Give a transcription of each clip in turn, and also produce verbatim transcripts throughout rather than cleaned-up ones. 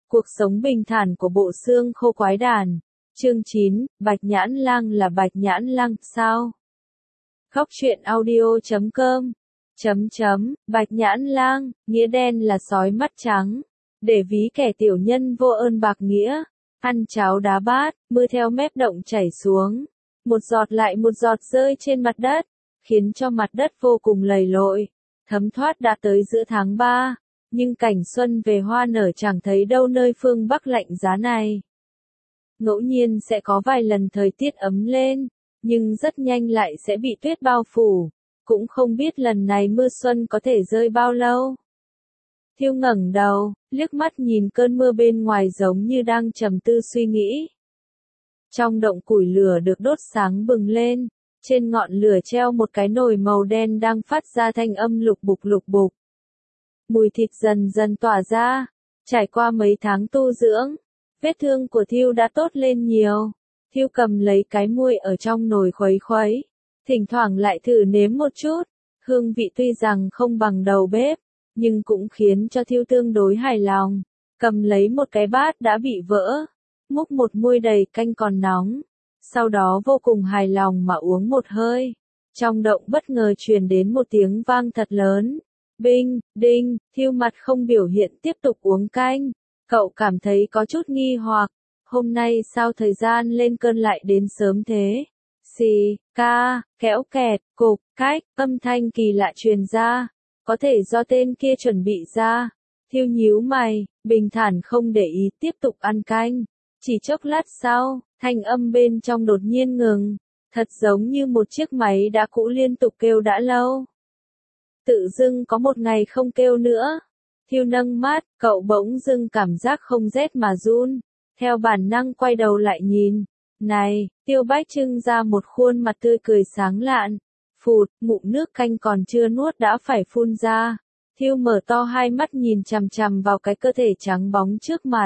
Cuộc sống bình thản của bộ xương khô quái đản. Chương chín, Bạch Nhãn Lang là Bạch Nhãn Lang, sao? Khóc chuyện audio chấm com chấm chấm, Bạch Nhãn Lang, nghĩa đen là sói mắt trắng. Để ví kẻ tiểu nhân vô ơn bạc nghĩa. Ăn cháo đá bát, mưa theo mép động chảy xuống. Một giọt lại một giọt rơi trên mặt đất, khiến cho mặt đất vô cùng lầy lội. Thấm thoát đã tới giữa tháng ba, nhưng cảnh xuân về hoa nở chẳng thấy đâu nơi phương Bắc lạnh giá này. Ngẫu nhiên sẽ có vài lần thời tiết ấm lên, nhưng rất nhanh lại sẽ bị tuyết bao phủ, cũng không biết lần này mưa xuân có thể rơi bao lâu. Thiêu ngẩng đầu, liếc mắt nhìn cơn mưa bên ngoài giống như đang trầm tư suy nghĩ. Trong động củi lửa được đốt sáng bừng lên, trên ngọn lửa treo một cái nồi màu đen đang phát ra thanh âm lục bục lục bục. Mùi thịt dần dần tỏa ra, trải qua mấy tháng tu dưỡng, vết thương của Thiêu đã tốt lên nhiều. Thiêu cầm lấy cái muôi ở trong nồi khuấy khuấy, thỉnh thoảng lại thử nếm một chút, hương vị tuy rằng không bằng đầu bếp, nhưng cũng khiến cho Thiêu tương đối hài lòng. Cầm lấy một cái bát đã bị vỡ, múc một muôi đầy canh còn nóng, sau đó vô cùng hài lòng mà uống một hơi. Trong động bất ngờ truyền đến một tiếng vang thật lớn. Binh, đinh, Thiêu mặt không biểu hiện tiếp tục uống canh. Cậu cảm thấy có chút nghi hoặc, hôm nay sao thời gian lên cơn lại đến sớm thế? Xì, ca, kéo kẹt, cục, cách, âm thanh kỳ lạ truyền ra, có thể do tên kia chuẩn bị ra. Thiêu nhíu mày, bình thản không để ý tiếp tục ăn canh. Chỉ chốc lát sau, thanh âm bên trong đột nhiên ngừng, thật giống như một chiếc máy đã cũ liên tục kêu đã lâu. Tự dưng có một ngày không kêu nữa. Thiêu nâng mắt, cậu bỗng dưng cảm giác không rét mà run. Theo bản năng quay đầu lại nhìn. Này, Tiêu Bách trưng ra một khuôn mặt tươi cười sáng lạn. Phụt, ngụm nước canh còn chưa nuốt đã phải phun ra. Thiêu mở to hai mắt nhìn chằm chằm vào cái cơ thể trắng bóng trước mặt.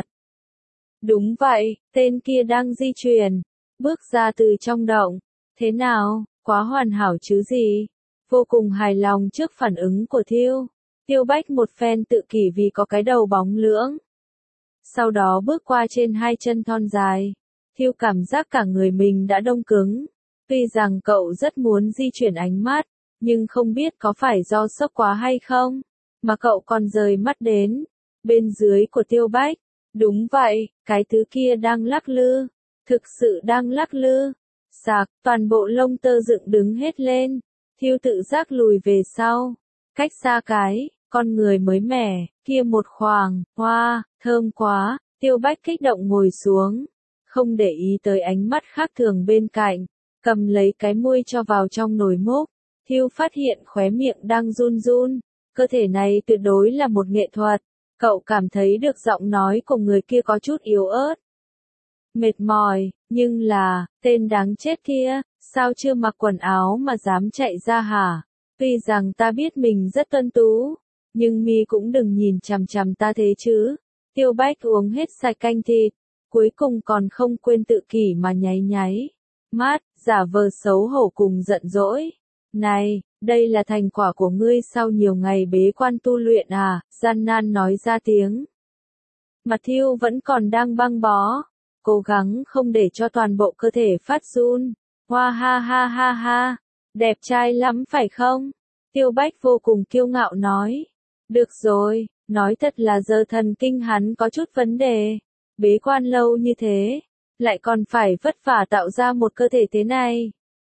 Đúng vậy, tên kia đang di chuyển. Bước ra từ trong động. Thế nào, quá hoàn hảo chứ gì? Vô cùng hài lòng trước phản ứng của Thiêu. Tiêu Bách một phen tự kỷ vì có cái đầu bóng lưỡng. Sau đó bước qua trên hai chân thon dài. Thiêu cảm giác cả người mình đã đông cứng. Tuy rằng cậu rất muốn di chuyển ánh mắt, nhưng không biết có phải do sốc quá hay không, mà cậu còn rời mắt đến. Bên dưới của Tiêu Bách. Đúng vậy, cái thứ kia đang lắc lư. Thực sự đang lắc lư. Sạc, toàn bộ lông tơ dựng đứng hết lên. Thiêu tự giác lùi về sau. Cách xa cái, con người mới mẻ, kia một khoảng, hoa, thơm quá. Tiêu Bách kích động ngồi xuống. Không để ý tới ánh mắt khác thường bên cạnh. Cầm lấy cái muôi cho vào trong nồi múc. Thiêu phát hiện khóe miệng đang run run. Cơ thể này tuyệt đối là một nghệ thuật. Cậu cảm thấy được giọng nói của người kia có chút yếu ớt. Mệt mỏi, nhưng là, tên đáng chết kia, sao chưa mặc quần áo mà dám chạy ra hả? Tuy rằng ta biết mình rất tuân tú, nhưng mi cũng đừng nhìn chằm chằm ta thế chứ. Tiêu Bách uống hết sạch canh thịt, cuối cùng còn không quên tự kỷ mà nháy nháy mắt, giả vờ xấu hổ cùng giận dỗi. Này, đây là thành quả của ngươi sau nhiều ngày bế quan tu luyện à? Gian nan nói ra tiếng. Mặt Thiêu vẫn còn đang băng bó, cố gắng không để cho toàn bộ cơ thể phát run. Hoa ha ha ha ha, đẹp trai lắm phải không? Tiêu Bách vô cùng kiêu ngạo nói. Được rồi, nói thật là giờ thần kinh hắn có chút vấn đề. Bế quan lâu như thế, lại còn phải vất vả tạo ra một cơ thể thế này.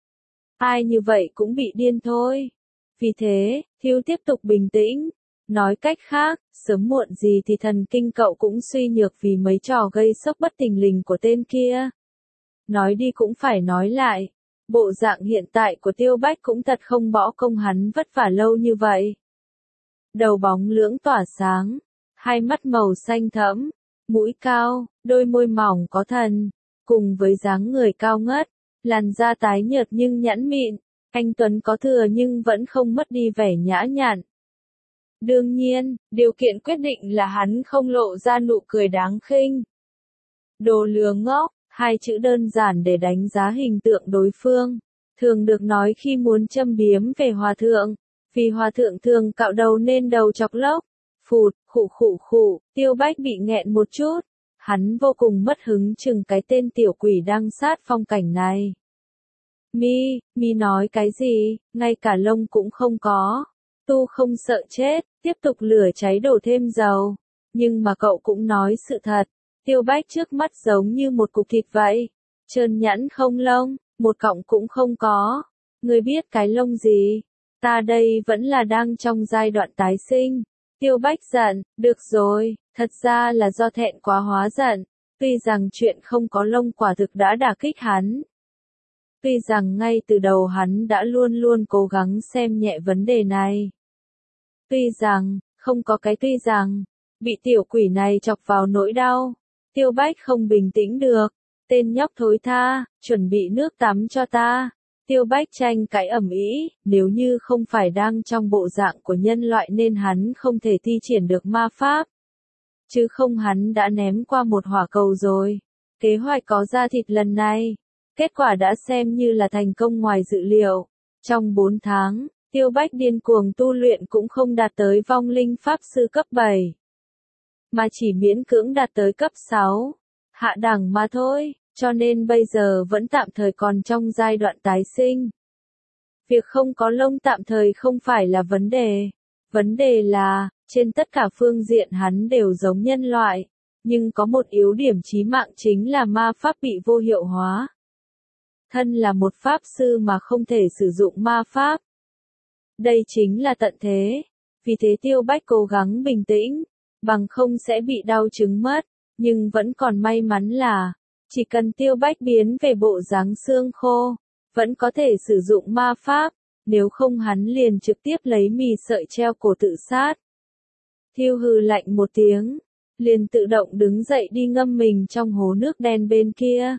Ai như vậy cũng bị điên thôi. Vì thế, Thiêu tiếp tục bình tĩnh. Nói cách khác, sớm muộn gì thì thần kinh cậu cũng suy nhược vì mấy trò gây sốc bất thình lình của tên kia. Nói đi cũng phải nói lại. Bộ dạng hiện tại của Tiêu Bách cũng thật không bỏ công hắn vất vả lâu như vậy. Đầu bóng lưỡng tỏa sáng, hai mắt màu xanh thẫm, mũi cao, đôi môi mỏng có thần, cùng với dáng người cao ngất, làn da tái nhợt nhưng nhẵn mịn, anh tuấn có thừa nhưng vẫn không mất đi vẻ nhã nhặn. Đương nhiên, điều kiện quyết định là hắn không lộ ra nụ cười đáng khinh. Đồ lừa ngốc, hai chữ đơn giản để đánh giá hình tượng đối phương, thường được nói khi muốn châm biếm về hòa thượng, vì hòa thượng thường cạo đầu nên đầu chọc lốc, Phụt, khụ khụ khụ, Tiêu Bách bị nghẹn một chút. Hắn vô cùng mất hứng chừng cái tên tiểu quỷ đang sát phong cảnh này. Mi, Mi nói cái gì, ngay cả lông cũng không có. Tu không sợ chết, tiếp tục lửa cháy đổ thêm dầu. Nhưng mà cậu cũng nói sự thật. Tiêu Bách trước mắt giống như một cục thịt vậy. Trơn nhẵn không lông, một cọng cũng không có. Ngươi biết cái lông gì? Ta đây vẫn là đang trong giai đoạn tái sinh. Tiêu Bách giận, được rồi, thật ra là do thẹn quá hóa giận. Tuy rằng chuyện không có lông quả thực đã đả kích hắn. Tuy rằng ngay từ đầu hắn đã luôn luôn cố gắng xem nhẹ vấn đề này. Tuy rằng, không có cái tuy rằng, bị tiểu quỷ này chọc vào nỗi đau. Tiêu Bách không bình tĩnh được. Tên nhóc thối tha, chuẩn bị nước tắm cho ta. Tiêu Bách tranh cãi ầm ĩ, nếu như không phải đang trong bộ dạng của nhân loại nên hắn không thể thi triển được ma pháp. Chứ không hắn đã ném qua một hỏa cầu rồi. Kế hoạch có ra thịt lần này. Kết quả đã xem như là thành công ngoài dự liệu. Trong bốn tháng, Tiêu Bách điên cuồng tu luyện cũng không đạt tới vong linh pháp sư cấp bảy. Mà chỉ miễn cưỡng đạt tới cấp sáu. Hạ đẳng mà thôi, cho nên bây giờ vẫn tạm thời còn trong giai đoạn tái sinh. Việc không có lông tạm thời không phải là vấn đề. Vấn đề là, trên tất cả phương diện hắn đều giống nhân loại. Nhưng có một yếu điểm chí mạng chính là ma pháp bị vô hiệu hóa. Thân là một pháp sư mà không thể sử dụng ma pháp. Đây chính là tận thế. Vì thế Tiêu Bách cố gắng bình tĩnh, bằng không sẽ bị đau chứng mất. Nhưng vẫn còn may mắn là, chỉ cần Tiêu Bách biến về bộ dáng xương khô, vẫn có thể sử dụng ma pháp, nếu không hắn liền trực tiếp lấy mì sợi treo cổ tự sát. Thiêu hừ lạnh một tiếng, liền tự động đứng dậy đi ngâm mình trong hố nước đen bên kia.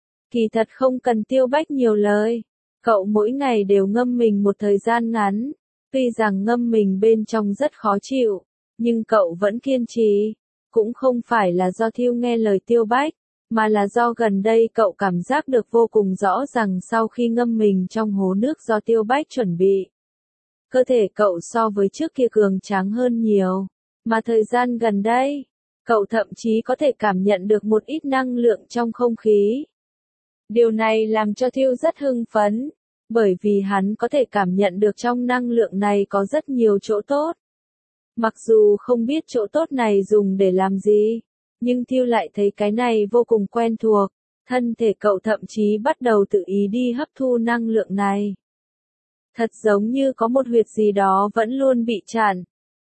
Kỳ thật không cần Tiêu Bách nhiều lời, cậu mỗi ngày đều ngâm mình một thời gian ngắn, tuy rằng ngâm mình bên trong rất khó chịu, nhưng cậu vẫn kiên trì. Cũng không phải là do Thiêu nghe lời Tiêu Bách, mà là do gần đây cậu cảm giác được vô cùng rõ rằng sau khi ngâm mình trong hố nước do Tiêu Bách chuẩn bị. Cơ thể cậu so với trước kia cường tráng hơn nhiều, mà thời gian gần đây, cậu thậm chí có thể cảm nhận được một ít năng lượng trong không khí. Điều này làm cho Thiêu rất hưng phấn, bởi vì hắn có thể cảm nhận được trong năng lượng này có rất nhiều chỗ tốt. Mặc dù không biết chỗ tốt này dùng để làm gì, nhưng Thiêu lại thấy cái này vô cùng quen thuộc, thân thể cậu thậm chí bắt đầu tự ý đi hấp thu năng lượng này. Thật giống như có một huyệt gì đó vẫn luôn bị chặn.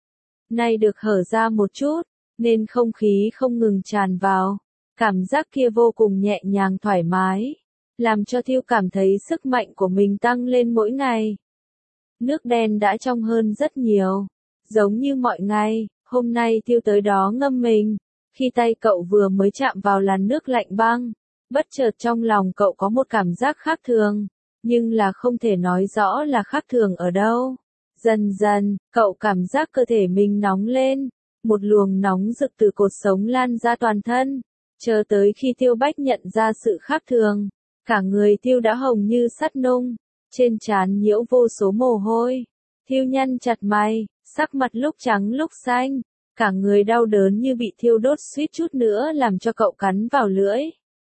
Nay được hở ra một chút, nên không khí không ngừng tràn vào. Cảm giác kia vô cùng nhẹ nhàng thoải mái, làm cho Thiêu cảm thấy sức mạnh của mình tăng lên mỗi ngày. Nước đen đã trong hơn rất nhiều. Giống như mọi ngày, hôm nay Thiêu tới đó ngâm mình. Khi tay cậu vừa mới chạm vào làn nước lạnh băng, bất chợt trong lòng cậu có một cảm giác khác thường, nhưng là không thể nói rõ là khác thường ở đâu. Dần dần, cậu cảm giác cơ thể mình nóng lên, một luồng nóng rực từ cột sống lan ra toàn thân, chờ tới khi Tiêu Bách nhận ra sự khác thường, cả người Thiêu đã hồng như sắt nung, trên trán nhiễu vô số mồ hôi. Thiêu nhăn chặt mày, sắc mặt lúc trắng lúc xanh, cả người đau đớn như bị thiêu đốt suýt chút nữa làm cho cậu cắn vào lưỡi.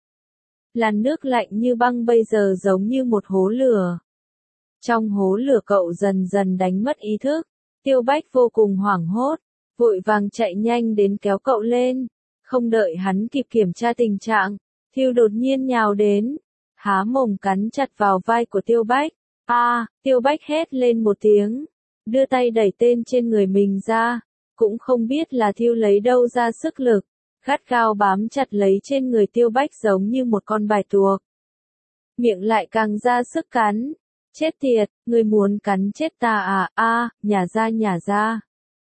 Làn nước lạnh như băng bây giờ giống như một hố lửa. Trong hố lửa cậu dần dần đánh mất ý thức, Tiêu Bách vô cùng hoảng hốt, vội vàng chạy nhanh đến kéo cậu lên. Không đợi hắn kịp kiểm tra tình trạng, Thiêu đột nhiên nhào đến, há mồm cắn chặt vào vai của Tiêu Bách. A, à, Tiêu Bách hét lên một tiếng, đưa tay đẩy tên trên người mình ra, cũng không biết là Thiêu lấy đâu ra sức lực, gắt gao bám chặt lấy trên người Tiêu Bách giống như một con bài tuộc. Miệng lại càng ra sức cắn, chết tiệt, người muốn cắn chết ta à, a, à, nhả ra nhả ra.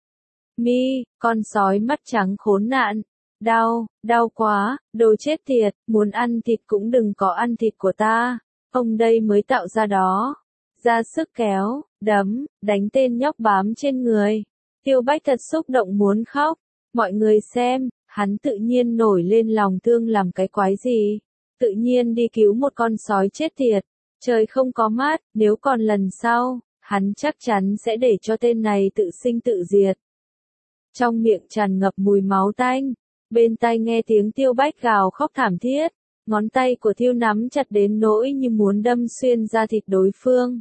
Mi, con sói mắt trắng khốn nạn, đau, đau quá, đồ chết tiệt, muốn ăn thịt cũng đừng có ăn thịt của ta, ông đây mới tạo ra đó. Ra sức kéo, đấm, đánh tên nhóc bám trên người. Tiêu Bách thật xúc động muốn khóc. Mọi người xem, hắn tự nhiên nổi lên lòng thương làm cái quái gì. Tự nhiên đi cứu một con sói chết tiệt. Trời không có mát, nếu còn lần sau, hắn chắc chắn sẽ để cho tên này tự sinh tự diệt. trong miệng tràn ngập mùi máu tanh, bên tai nghe tiếng Tiêu Bách gào khóc thảm thiết, ngón tay của Thiêu nắm chặt đến nỗi như muốn đâm xuyên da thịt đối phương.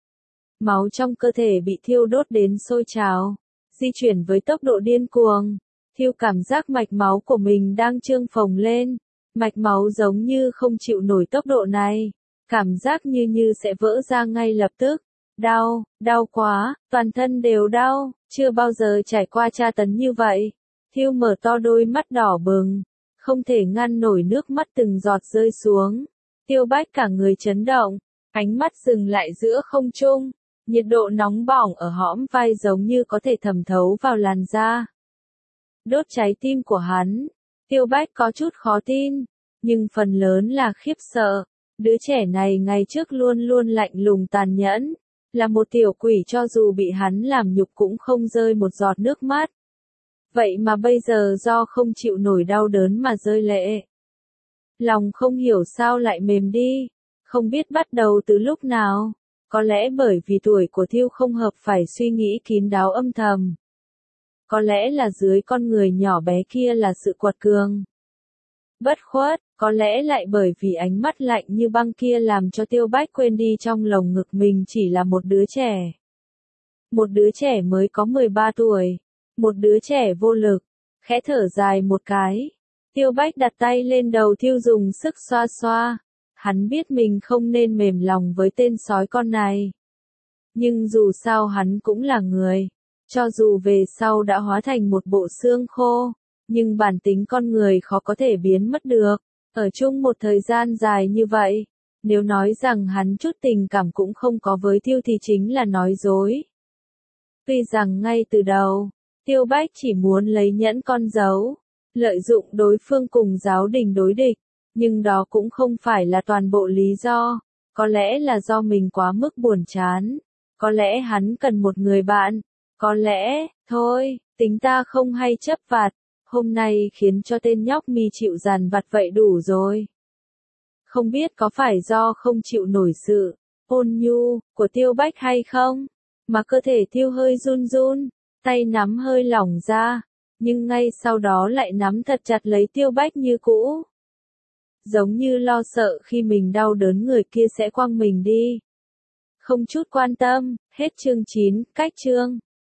Máu trong cơ thể bị thiêu đốt đến sôi trào, di chuyển với tốc độ điên cuồng. Thiêu cảm giác mạch máu của mình đang trương phồng lên, mạch máu giống như không chịu nổi tốc độ này, cảm giác như như sẽ vỡ ra ngay lập tức. Đau, đau quá, toàn thân đều đau, chưa bao giờ trải qua tra tấn như vậy. Thiêu mở to đôi mắt đỏ bừng, không thể ngăn nổi nước mắt từng giọt rơi xuống. Tiêu Bách cả người chấn động, ánh mắt dừng lại giữa không trung. Nhiệt độ nóng bỏng ở hõm vai giống như có thể thẩm thấu vào làn da, đốt cháy tim của hắn. Tiêu Bách có chút khó tin, nhưng phần lớn là khiếp sợ. Đứa trẻ này ngày trước luôn luôn lạnh lùng tàn nhẫn, là một tiểu quỷ, cho dù bị hắn làm nhục cũng không rơi một giọt nước mắt. Vậy mà bây giờ do không chịu nổi đau đớn mà rơi lệ. Lòng không hiểu sao lại mềm đi, không biết bắt đầu từ lúc nào. Có lẽ bởi vì tuổi của Thiêu không hợp phải suy nghĩ kín đáo âm thầm. Có lẽ là dưới con người nhỏ bé kia là sự quật cường, bất khuất, có lẽ lại bởi vì ánh mắt lạnh như băng kia làm cho Tiêu Bách quên đi trong lồng ngực mình chỉ là một đứa trẻ. Một đứa trẻ mới có mười ba tuổi, một đứa trẻ vô lực, khẽ thở dài một cái. Tiêu Bách đặt tay lên đầu Thiêu dùng sức xoa xoa. Hắn biết mình không nên mềm lòng với tên sói con này. Nhưng dù sao hắn cũng là người. Cho dù về sau đã hóa thành một bộ xương khô, nhưng bản tính con người khó có thể biến mất được. Ở chung một thời gian dài như vậy, nếu nói rằng hắn chút tình cảm cũng không có với Thiêu thì chính là nói dối. Tuy rằng ngay từ đầu, Tiêu Bách chỉ muốn lấy nhẫn con dấu, lợi dụng đối phương cùng giáo đình đối địch. Nhưng đó cũng không phải là toàn bộ lý do, có lẽ là do mình quá mức buồn chán, có lẽ hắn cần một người bạn, có lẽ, thôi, tính ta không hay chấp vặt, hôm nay khiến cho tên nhóc mi chịu dằn vặt vậy đủ rồi. Không biết có phải do không chịu nổi sự ôn nhu của Tiêu Bách hay không, mà cơ thể Thiêu hơi run run, tay nắm hơi lỏng ra, nhưng ngay sau đó lại nắm thật chặt lấy Tiêu Bách như cũ. Giống như lo sợ khi mình đau đớn người kia sẽ quăng mình đi. Không chút quan tâm, hết chương chín, cách chương.